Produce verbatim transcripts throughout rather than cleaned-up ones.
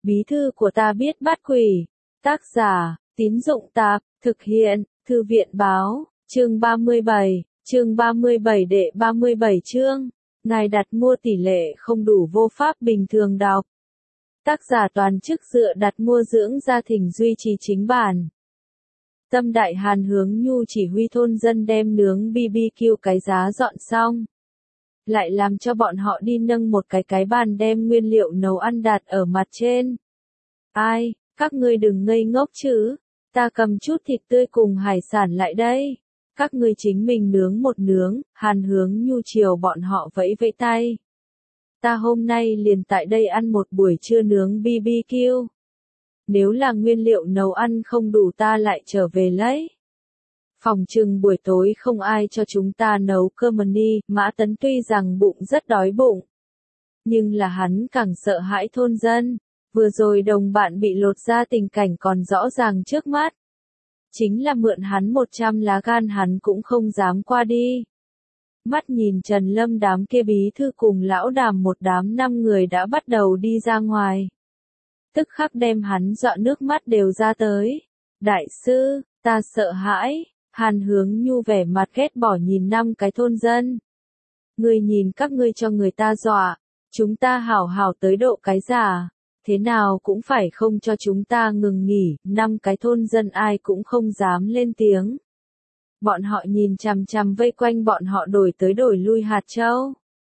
Bí thư của ta biết bắt quỷ. Tác giả, Tín Dụng Tạp, thực hiện, Thư viện Báo, chương ba mươi bảy, chương ba mươi bảy đệ ba mươi bảy chương. Ngài đặt mua tỷ lệ không đủ vô pháp bình thường đọc. Tác giả toàn chức dựa đặt mua dưỡng gia thỉnh duy trì chính bản. Tâm Đại Hàn Hướng Nhu chỉ huy thôn dân đem nướng bê bê kiu cái giá dọn xong. Lại làm cho bọn họ đi nâng một cái cái bàn đem nguyên liệu nấu ăn đặt ở mặt trên. Ai, các ngươi đừng ngây ngốc chứ, ta cầm chút thịt tươi cùng hải sản lại đây. Các ngươi chính mình nướng một nướng, Hàn Hướng Nhu chiều bọn họ vẫy vẫy tay. Ta hôm nay liền tại đây ăn một buổi trưa nướng bê bê kiu. Nếu là nguyên liệu nấu ăn không đủ ta lại trở về lấy. Phòng trừng buổi tối không ai cho chúng ta nấu cơm ni, Mã Tấn tuy rằng bụng rất đói bụng. Nhưng là hắn càng sợ hãi thôn dân, vừa rồi đồng bạn bị lột ra tình cảnh còn rõ ràng trước mắt. Chính là mượn hắn một trăm lá gan hắn cũng không dám qua đi. Mắt nhìn Trần Lâm đám kia bí thư cùng lão Đàm một đám năm người đã bắt đầu đi ra ngoài. Tức khắc đem hắn dọa nước mắt đều ra tới. Đại sư, ta sợ hãi. Hàn Hướng Nhu vẻ mặt ghét bỏ nhìn năm cái thôn dân. Ngươi nhìn các ngươi cho người ta dọa, chúng ta hảo hảo tới độ cái giả, thế nào cũng phải không cho chúng ta ngừng nghỉ, năm cái thôn dân ai cũng không dám lên tiếng. Bọn họ nhìn chằm chằm vây quanh bọn họ đổi tới đổi lui hạt châu.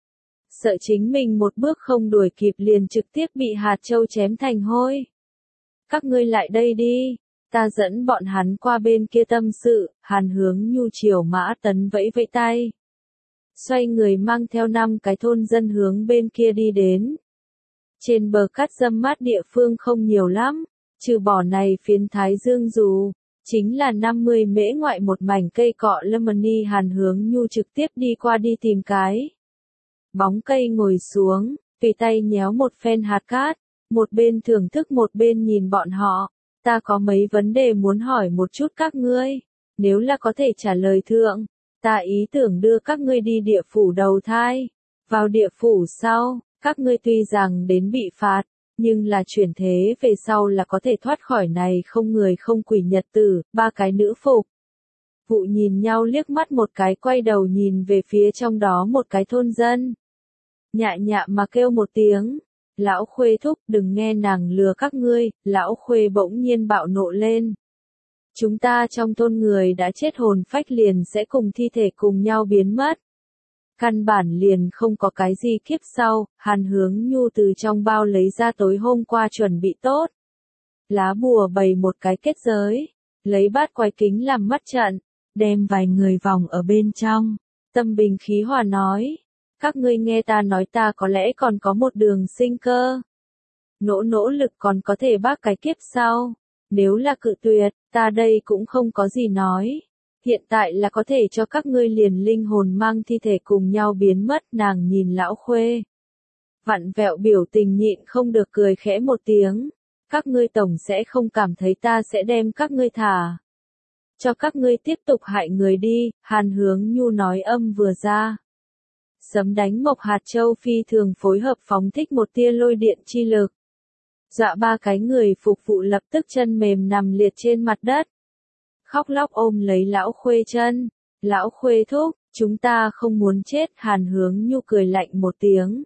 Sợ chính mình một bước không đuổi kịp liền trực tiếp bị hạt châu chém thành hôi. Các ngươi lại đây đi. Ta dẫn bọn hắn qua bên kia tâm sự, Hàn Hướng Nhu chiều Mã Tấn vẫy vẫy tay. Xoay người mang theo năm cái thôn dân hướng bên kia đi đến. Trên bờ cát râm mát địa phương không nhiều lắm, trừ bỏ này phiến Thái Dương dù, chính là năm mươi mễ ngoại một mảnh cây cọ lemony. Hàn Hướng Nhu trực tiếp đi qua đi tìm cái bóng cây ngồi xuống, tùy tay nhéo một phen hạt cát, một bên thưởng thức một bên nhìn bọn họ. Ta có mấy vấn đề muốn hỏi một chút các ngươi, nếu là có thể trả lời thượng, ta ý tưởng đưa các ngươi đi địa phủ đầu thai. Vào địa phủ sau, các ngươi tuy rằng đến bị phạt, nhưng là chuyển thế về sau là có thể thoát khỏi này không người không quỷ nhật tử. Ba cái nữ phục vụ nhìn nhau liếc mắt một cái quay đầu nhìn về phía trong đó một cái thôn dân. Nhạ nhạ mà kêu một tiếng. Lão Khuê thúc, đừng nghe nàng lừa các ngươi. Lão Khuê bỗng nhiên bạo nộ lên. Chúng ta trong thôn người đã chết hồn phách liền sẽ cùng thi thể cùng nhau biến mất. Căn bản liền không có cái gì kiếp sau. Hàn Hướng Nhu từ trong bao lấy ra tối hôm qua chuẩn bị tốt. Lá bùa bày một cái kết giới. Lấy bát quái kính làm mắt trận. Đem vài người vòng ở bên trong. Tâm bình khí hòa nói. Các ngươi nghe ta nói ta có lẽ còn có một đường sinh cơ. Nỗ nỗ lực còn có thể bác cái kiếp sau. Nếu là cự tuyệt, ta đây cũng không có gì nói. Hiện tại là có thể cho các ngươi liền linh hồn mang thi thể cùng nhau biến mất. Nàng nhìn Lão Khuê. Vặn vẹo biểu tình nhịn không được cười khẽ một tiếng. Các ngươi tổng sẽ không cảm thấy ta sẽ đem các ngươi thả. Cho các ngươi tiếp tục hại người đi. Hàn Hướng Nhu nói âm vừa ra. Sấm đánh mộc hạt châu phi thường phối hợp phóng thích một tia lôi điện chi lực. Dọa ba cái người phục vụ lập tức chân mềm nằm liệt trên mặt đất. Khóc lóc ôm lấy Lão Khuê chân. Lão Khuê thúc, chúng ta không muốn chết. Hàn Hướng Nhu cười lạnh một tiếng.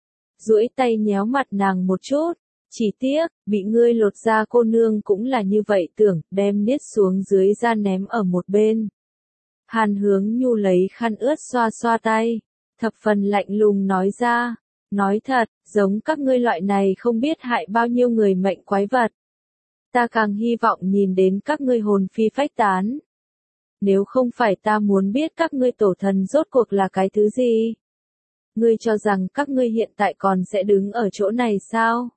Duỗi tay nhéo mặt nàng một chút. Chỉ tiếc, bị ngươi lột da cô nương cũng là như vậy tưởng, đem niết xuống dưới ra ném ở một bên. Hàn Hướng Nhu lấy khăn ướt xoa xoa tay. Thập phần lạnh lùng nói ra, nói thật, giống các ngươi loại này không biết hại bao nhiêu người mệnh quái vật. Ta càng hy vọng nhìn đến các ngươi hồn phi phách tán. Nếu không phải ta muốn biết các ngươi tổ thần rốt cuộc là cái thứ gì. Ngươi cho rằng các ngươi hiện tại còn sẽ đứng ở chỗ này sao?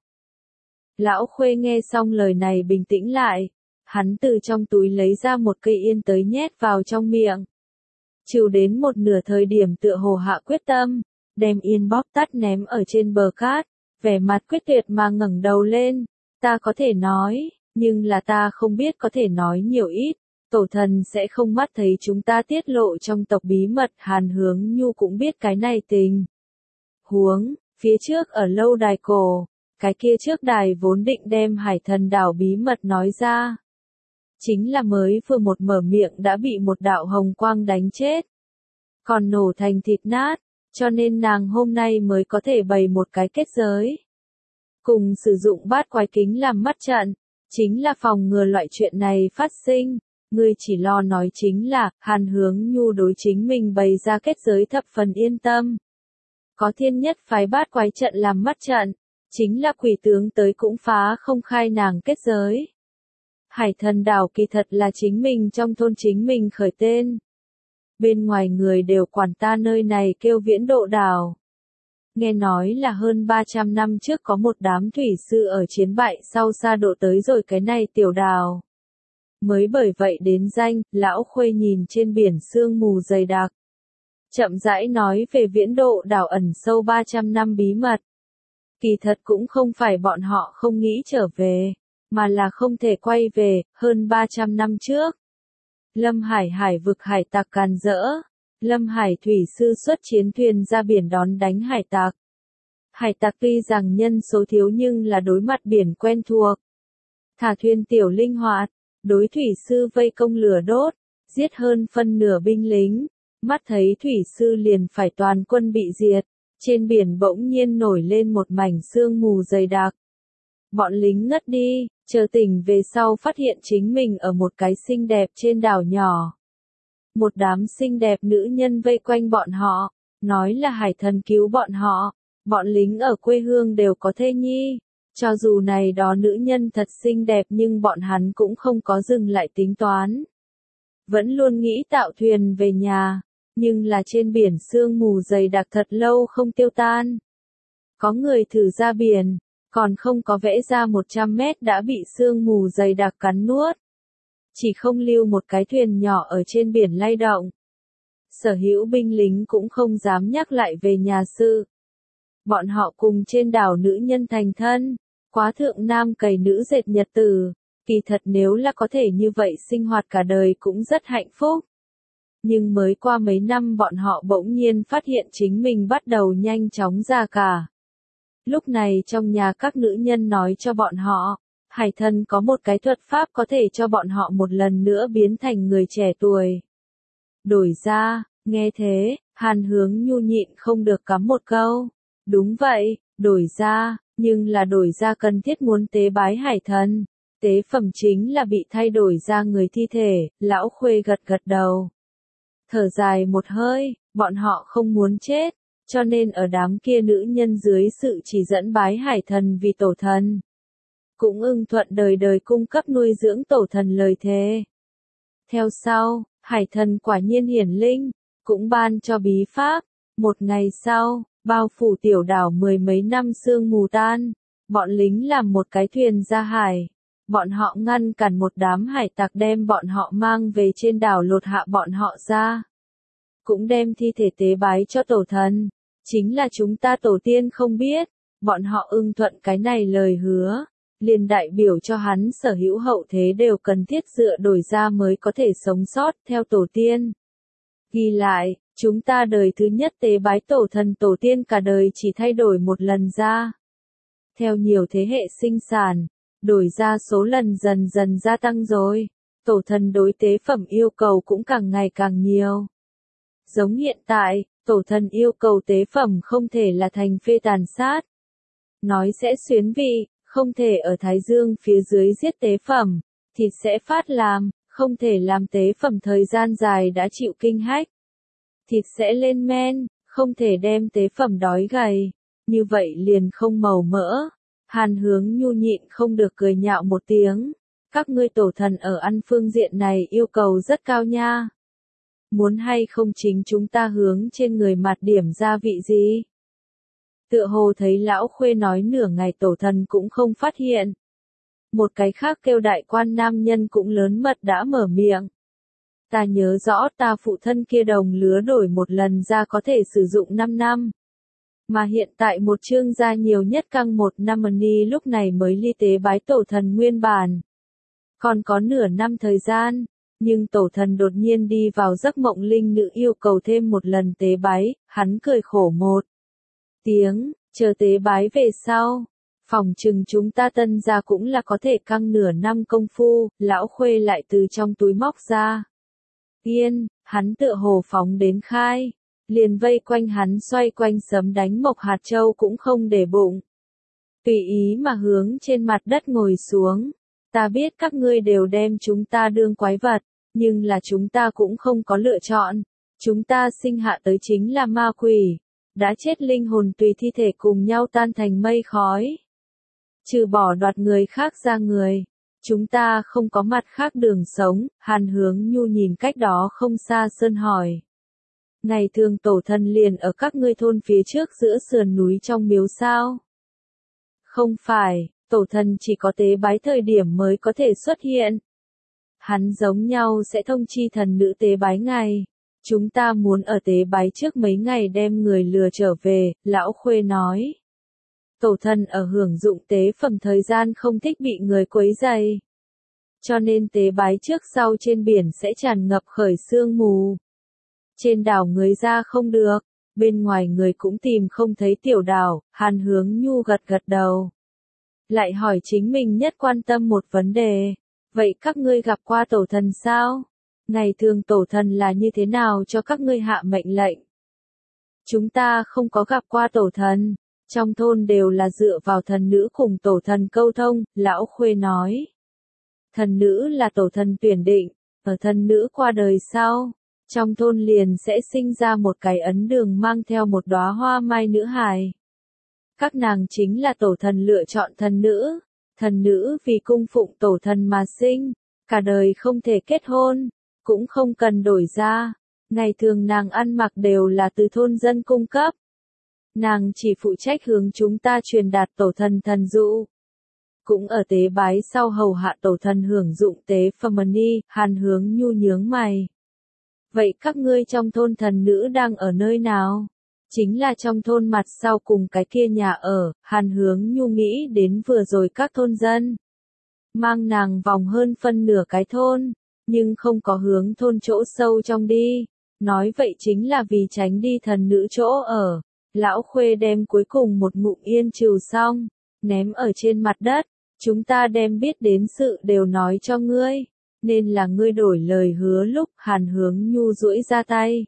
Lão Khuê nghe xong lời này bình tĩnh lại. Hắn từ trong túi lấy ra một cây yên tới nhét vào trong miệng. Chịu đến một nửa thời điểm tựa hồ hạ quyết tâm, đem yên bóp tắt ném ở trên bờ cát, vẻ mặt quyết tuyệt mà ngẩng đầu lên. Ta có thể nói, nhưng là ta không biết có thể nói nhiều ít, tổ thần sẽ không mắt thấy chúng ta tiết lộ trong tộc bí mật. Hàn Hướng Nhu cũng biết cái này tình huống, phía trước ở lâu đài cổ, cái kia trước đài vốn định đem Hải Thần đảo bí mật nói ra. Chính là mới vừa một mở miệng đã bị một đạo hồng quang đánh chết. Còn nổ thành thịt nát, cho nên nàng hôm nay mới có thể bày một cái kết giới. Cùng sử dụng bát quái kính làm mắt trận, chính là phòng ngừa loại chuyện này phát sinh. Ngươi chỉ lo nói chính là, Hàn Hướng Nhu đối chính mình bày ra kết giới thập phần yên tâm. Có thiên nhất phái bát quái trận làm mắt trận, chính là quỷ tướng tới cũng phá không khai nàng kết giới. Hải Thần đảo kỳ thật là chính mình trong thôn chính mình khởi tên. Bên ngoài người đều quản ta nơi này kêu Viễn Độ đảo. Nghe nói là hơn ba trăm năm trước có một đám thủy sư ở chiến bại sau xa độ tới rồi cái này tiểu đảo. Mới bởi vậy đến danh, lão Khuê nhìn trên biển sương mù dày đặc. Chậm rãi nói về Viễn Độ đảo ẩn sâu ba trăm năm bí mật. Kỳ thật cũng không phải bọn họ không nghĩ trở về, mà là không thể quay về, hơn ba trăm năm trước. Lâm Hải hải vực hải tặc càn rỡ. Lâm Hải thủy sư xuất chiến thuyền ra biển đón đánh hải tặc. Hải tặc tuy rằng nhân số thiếu nhưng là đối mặt biển quen thuộc. Thả thuyền tiểu linh hoạt, đối thủy sư vây công lửa đốt, giết hơn phân nửa binh lính. Mắt thấy thủy sư liền phải toàn quân bị diệt, trên biển bỗng nhiên nổi lên một mảnh sương mù dày đặc. Bọn lính ngất đi, chờ tỉnh về sau phát hiện chính mình ở một cái xinh đẹp trên đảo nhỏ. Một đám xinh đẹp nữ nhân vây quanh bọn họ, nói là Hải Thần cứu bọn họ, bọn lính ở quê hương đều có thê nhi. Cho dù này đó nữ nhân thật xinh đẹp nhưng bọn hắn cũng không có dừng lại tính toán. Vẫn luôn nghĩ tạo thuyền về nhà, nhưng là trên biển sương mù dày đặc thật lâu không tiêu tan. Có người thử ra biển, còn không có vẽ ra một trăm mét đã bị sương mù dày đặc cắn nuốt. Chỉ không lưu một cái thuyền nhỏ ở trên biển lay động. Sở hữu binh lính cũng không dám nhắc lại về nhà sự. Bọn họ cùng trên đảo nữ nhân thành thân, quá thượng nam cày nữ dệt nhật tử. Kỳ thật nếu là có thể như vậy sinh hoạt cả đời cũng rất hạnh phúc. Nhưng mới qua mấy năm bọn họ bỗng nhiên phát hiện chính mình bắt đầu nhanh chóng già cả. Lúc này trong nhà các nữ nhân nói cho bọn họ, Hải Thần có một cái thuật pháp có thể cho bọn họ một lần nữa biến thành người trẻ tuổi. Đổi ra, nghe thế, Hàn Hướng Nhu nhịn không được cắm một câu. Đúng vậy, đổi ra, nhưng là đổi ra cần thiết muốn tế bái Hải Thần. Tế phẩm chính là bị thay đổi ra người thi thể, lão Khuê gật gật đầu. Thở dài một hơi, bọn họ không muốn chết, cho nên ở đám kia nữ nhân dưới sự chỉ dẫn bái Hải Thần vì tổ thần. Cũng ưng thuận đời đời cung cấp nuôi dưỡng tổ thần lời thề. Theo sau, Hải Thần quả nhiên hiển linh, cũng ban cho bí pháp. Một ngày sau, bao phủ tiểu đảo mười mấy năm sương mù tan, bọn lính làm một cái thuyền ra hải. Bọn họ ngăn cản một đám hải tặc đem bọn họ mang về trên đảo lột hạ bọn họ ra. Cũng đem thi thể tế bái cho tổ thần. Chính là chúng ta tổ tiên không biết, bọn họ ưng thuận cái này lời hứa. Liền đại biểu cho hắn sở hữu hậu thế đều cần thiết dựa đổi ra mới có thể sống sót theo tổ tiên. Ghi lại, chúng ta đời thứ nhất tế bái tổ thần tổ tiên cả đời chỉ thay đổi một lần ra. Theo nhiều thế hệ sinh sản, đổi ra số lần dần dần gia tăng rồi, tổ thần đối tế phẩm yêu cầu cũng càng ngày càng nhiều. Giống hiện tại, tổ thần yêu cầu tế phẩm không thể là thành phê tàn sát. Nói sẽ xuyến vị, không thể ở thái dương phía dưới giết tế phẩm, thịt sẽ phát làm, không thể làm tế phẩm thời gian dài đã chịu kinh hách. Thịt sẽ lên men, không thể đem tế phẩm đói gầy, như vậy liền không màu mỡ. Hàn Hướng Nhu nhịn không được cười nhạo một tiếng, các ngươi tổ thần ở ăn phương diện này yêu cầu rất cao nha. Muốn hay không chính chúng ta hướng trên người mặt điểm gia vị gì? Tựa hồ thấy lão Khuê nói nửa ngày tổ thần cũng không phát hiện. Một cái khác kêu đại quan nam nhân cũng lớn mật đã mở miệng. Ta nhớ rõ ta phụ thân kia đồng lứa đổi một lần ra có thể sử dụng năm năm. Mà hiện tại một chương gia nhiều nhất căng một năm ni lúc này mới ly tế bái tổ thần nguyên bản. Còn có nửa năm thời gian, nhưng tổ thần đột nhiên đi vào giấc mộng linh nữ yêu cầu thêm một lần tế bái, hắn cười khổ một tiếng, chờ tế bái về sau. Phòng chừng chúng ta Tân gia cũng là có thể căng nửa năm công phu, lão Khuê lại từ trong túi móc ra. Yên, hắn tựa hồ phóng đến khai, liền vây quanh hắn xoay quanh sấm đánh mộc hạt châu cũng không để bụng. Tùy ý mà hướng trên mặt đất ngồi xuống. Ta biết các ngươi đều đem chúng ta đương quái vật, nhưng là chúng ta cũng không có lựa chọn. Chúng ta sinh hạ tới chính là ma quỷ, đã chết linh hồn tùy thi thể cùng nhau tan thành mây khói. Trừ bỏ đoạt người khác ra người, chúng ta không có mặt khác đường sống. Hàn Hướng Nhu nhìn cách đó không xa sơn hỏi. Ngày thường tổ thần liền ở các ngươi thôn phía trước giữa sườn núi trong miếu sao? Không phải, tổ thần chỉ có tế bái thời điểm mới có thể xuất hiện. Hắn giống nhau sẽ thông chi thần nữ tế bái ngày. Chúng ta muốn ở tế bái trước mấy ngày đem người lừa trở về, lão Khuê nói. Tổ thần ở hưởng dụng tế phẩm thời gian không thích bị người quấy rầy. Cho nên tế bái trước sau trên biển sẽ tràn ngập khởi sương mù. Trên đảo người ra không được, bên ngoài người cũng tìm không thấy tiểu đảo. Hàn Hướng Nhu gật gật đầu. Lại hỏi chính mình nhất quan tâm một vấn đề. Vậy các ngươi gặp qua tổ thần sao? Ngày thường tổ thần là như thế nào cho các ngươi hạ mệnh lệnh? Chúng ta không có gặp qua tổ thần. Trong thôn đều là dựa vào thần nữ cùng tổ thần câu thông, lão Khuê nói. Thần nữ là tổ thần tuyển định, ở thần nữ qua đời sau, trong thôn liền sẽ sinh ra một cái ấn đường mang theo một đóa hoa mai nữ hài. Các nàng chính là tổ thần lựa chọn thần nữ, thần nữ vì cung phụng tổ thần mà sinh, cả đời không thể kết hôn, cũng không cần đổi ra, ngày thường nàng ăn mặc đều là từ thôn dân cung cấp. Nàng chỉ phụ trách hướng chúng ta truyền đạt tổ thần thần dụ. Cũng ở tế bái sau hầu hạ tổ thần hưởng dụng tế phẩm ni. Hàn Hướng Nhu nhướng mày. Vậy các ngươi trong thôn thần nữ đang ở nơi nào? Chính là trong thôn mặt sau cùng cái kia nhà ở. Hàn Hướng Nhu nghĩ đến vừa rồi các thôn dân. Mang nàng vòng hơn phân nửa cái thôn, nhưng không có hướng thôn chỗ sâu trong đi. Nói vậy chính là vì tránh đi thần nữ chỗ ở. Lão Khuê đem cuối cùng một ngụm yên trừ xong, ném ở trên mặt đất. Chúng ta đem biết đến sự đều nói cho ngươi, nên là ngươi đổi lời hứa lúc. Hàn Hướng Nhu duỗi ra tay.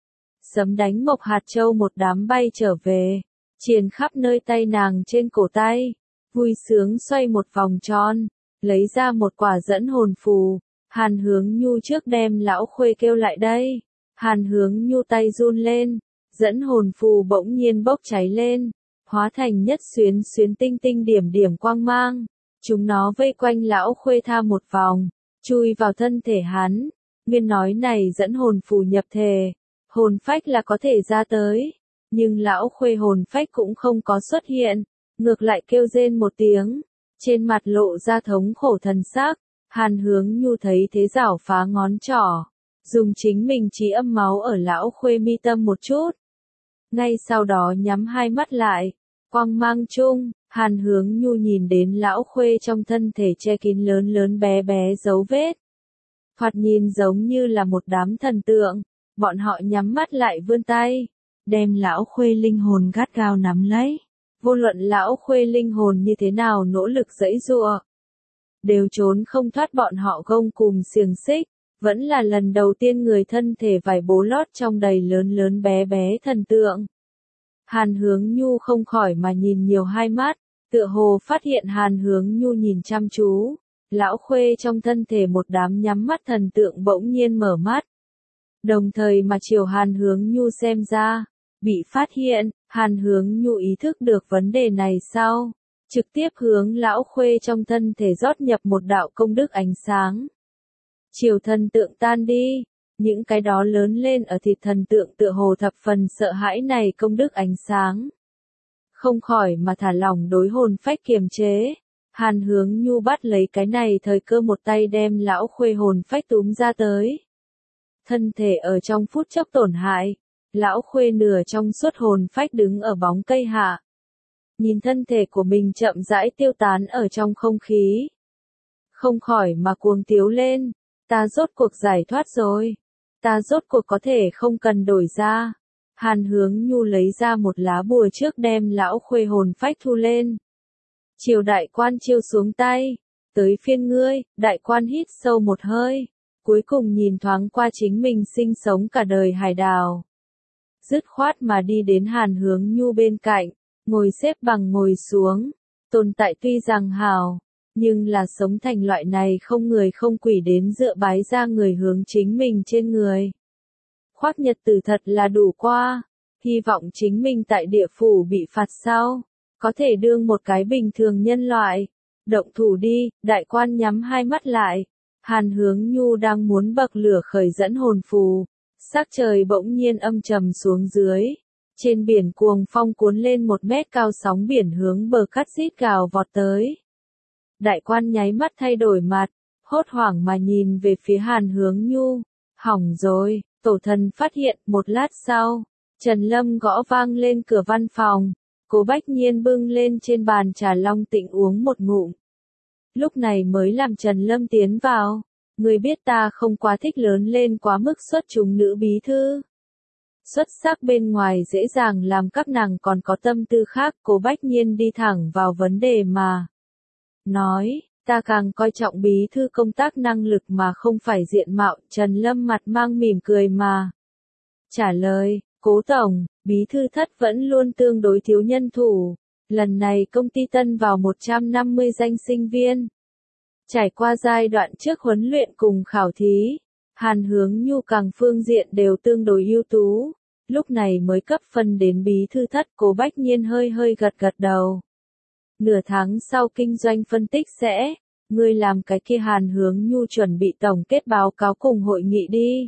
Sấm đánh mộc hạt châu một đám bay trở về, triền khắp nơi tay nàng trên cổ tay, vui sướng xoay một vòng tròn, lấy ra một quả dẫn hồn phù. Hàn Hướng Nhu trước đem lão Khuê kêu lại đây. Hàn Hướng Nhu tay run lên. Dẫn hồn phù bỗng nhiên bốc cháy lên, hóa thành nhất xuyến xuyến tinh tinh điểm điểm quang mang. Chúng nó vây quanh lão Khuê tha một vòng, chui vào thân thể hắn. Nguyên nói này dẫn hồn phù nhập thể, hồn phách là có thể ra tới, nhưng lão Khuê hồn phách cũng không có xuất hiện, ngược lại kêu rên một tiếng, trên mặt lộ ra thống khổ thần sắc. Hàn Hướng Nhu thấy thế giảo phá ngón trỏ, dùng chính mình trí âm máu ở lão Khuê mi tâm một chút. Ngay sau đó nhắm hai mắt lại, quang mang chung, Hàn Hướng Nhu nhìn đến lão Khuê trong thân thể che kín lớn lớn bé bé dấu vết. Thoạt nhìn giống như là một đám thần tượng, bọn họ nhắm mắt lại vươn tay, đem lão Khuê linh hồn gắt gao nắm lấy. Vô luận lão Khuê linh hồn như thế nào nỗ lực giãy giụa, đều trốn không thoát bọn họ gông cùm xiềng xích. Vẫn là lần đầu tiên người thân thể vải bố lót trong đầy lớn lớn bé bé thần tượng. Hàn Hướng Nhu không khỏi mà nhìn nhiều hai mắt, tựa hồ phát hiện Hàn Hướng Nhu nhìn chăm chú. Lão Khuê trong thân thể một đám nhắm mắt thần tượng bỗng nhiên mở mắt. Đồng thời mà chiều Hàn Hướng Nhu xem ra, bị phát hiện. Hàn Hướng Nhu ý thức được vấn đề này sau, trực tiếp hướng lão Khuê trong thân thể rót nhập một đạo công đức ánh sáng. Chiều thần tượng tan đi, những cái đó lớn lên ở thịt thần tượng tựa hồ thập phần sợ hãi này công đức ánh sáng. Không khỏi mà thả lỏng đối hồn phách kiềm chế. Hàn Hướng Nhu bắt lấy cái này thời cơ một tay đem lão Khuê hồn phách túm ra tới. Thân thể ở trong phút chốc tổn hại, lão Khuê nửa trong suốt hồn phách đứng ở bóng cây hạ. Nhìn thân thể của mình chậm rãi tiêu tán ở trong không khí. Không khỏi mà cuồng tiếu lên. Ta rốt cuộc giải thoát rồi. Ta rốt cuộc có thể không cần đổi ra. Hàn Hướng Nhu lấy ra một lá bùa trước đem lão Khuê hồn phách thu lên. Triều đại quan chiêu xuống tay. Tới phiên ngươi, đại quan hít sâu một hơi. Cuối cùng nhìn thoáng qua chính mình sinh sống cả đời hải đảo. Dứt khoát mà đi đến Hàn Hướng Nhu bên cạnh, ngồi xếp bằng ngồi xuống. Tồn tại tuy rằng hào, nhưng là sống thành loại này không người không quỷ đến dựa bái ra người hướng chính mình trên người. Khoác nhật tử thật là đủ qua, hy vọng chính mình tại địa phủ bị phạt sau, có thể đương một cái bình thường nhân loại. Động thủ đi, đại quan nhắm hai mắt lại. Hàn Hướng Nhu đang muốn bậc lửa khởi dẫn hồn phù. Sắc trời bỗng nhiên âm trầm xuống dưới. Trên biển cuồng phong cuốn lên một mét cao sóng biển hướng bờ cát rít gào vọt tới. Đại quan nháy mắt thay đổi mặt, hốt hoảng mà nhìn về phía Hàn Hướng Nhu. Hỏng rồi, tổ thần phát hiện một lát sau. Trần Lâm gõ vang lên cửa văn phòng. Cố Bách Nhiên bưng lên trên bàn trà long tịnh uống một ngụm. Lúc này mới làm Trần Lâm tiến vào. Người biết ta không quá thích lớn lên quá mức xuất chúng nữ bí thư. Xuất sắc bên ngoài dễ dàng làm các nàng còn có tâm tư khác. Cố Bách Nhiên đi thẳng vào vấn đề mà. Nói, ta càng coi trọng bí thư công tác năng lực mà không phải diện mạo. Trần Lâm mặt mang mỉm cười mà. Trả lời, Cố tổng, bí thư thất vẫn luôn tương đối thiếu nhân thủ. Lần này công ty tân vào một trăm năm mươi danh sinh viên. Trải qua giai đoạn trước huấn luyện cùng khảo thí, Hàn Hướng Nhu càng phương diện đều tương đối ưu tú. Lúc này mới cấp phân đến bí thư thất. Cố Bách Nhiên hơi hơi gật gật đầu. Nửa tháng sau kinh doanh phân tích sẽ, ngươi làm cái kia. Hàn Hướng Nhu chuẩn bị tổng kết báo cáo cùng hội nghị đi.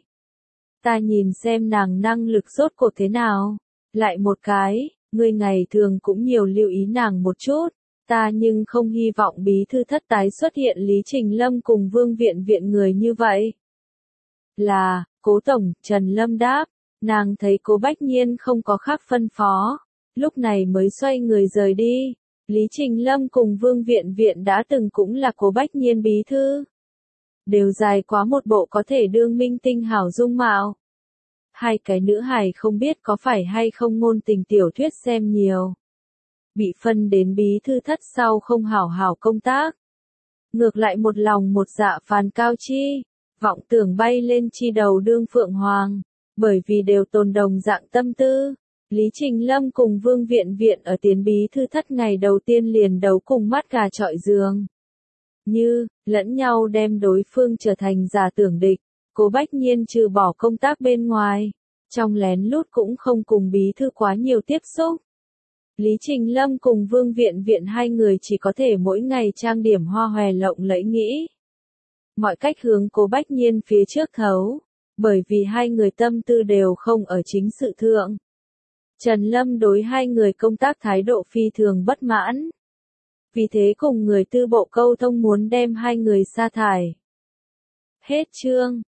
Ta nhìn xem nàng năng lực rốt cuộc thế nào. Lại một cái, ngươi ngày thường cũng nhiều lưu ý nàng một chút. Ta nhưng không hy vọng bí thư thất tái xuất hiện Lý Trình Lâm cùng Vương Viện Viện người như vậy. Là, Cố tổng, Trần Lâm đáp. Nàng thấy Cố Bách Nhiên không có khác phân phó. Lúc này mới xoay người rời đi. Lý Trình Lâm cùng Vương Viện Viện đã từng cũng là Cố Bách Nhiên bí thư. Đều dài quá một bộ có thể đương minh tinh hảo dung mạo. Hai cái nữ hài không biết có phải hay không ngôn tình tiểu thuyết xem nhiều. Bị phân đến bí thư thất sau không hảo hảo công tác. Ngược lại một lòng một dạ phàn cao chi, vọng tưởng bay lên chi đầu đương phượng hoàng, bởi vì đều tồn đồng dạng tâm tư. Lý Trình Lâm cùng Vương Viện Viện ở tiến bí thư thất ngày đầu tiên liền đấu cùng mắt gà chọi giường. Như, lẫn nhau đem đối phương trở thành giả tưởng địch. Cố Bách Nhiên trừ bỏ công tác bên ngoài, trong lén lút cũng không cùng bí thư quá nhiều tiếp xúc. Lý Trình Lâm cùng Vương Viện Viện hai người chỉ có thể mỗi ngày trang điểm hoa hòe lộng lẫy nghĩ. Mọi cách hướng Cố Bách Nhiên phía trước thấu, bởi vì hai người tâm tư đều không ở chính sự thượng. Trần Lâm đối hai người công tác thái độ phi thường bất mãn. Vì thế cùng người tư bộ câu thông muốn đem hai người sa thải. Hết chương.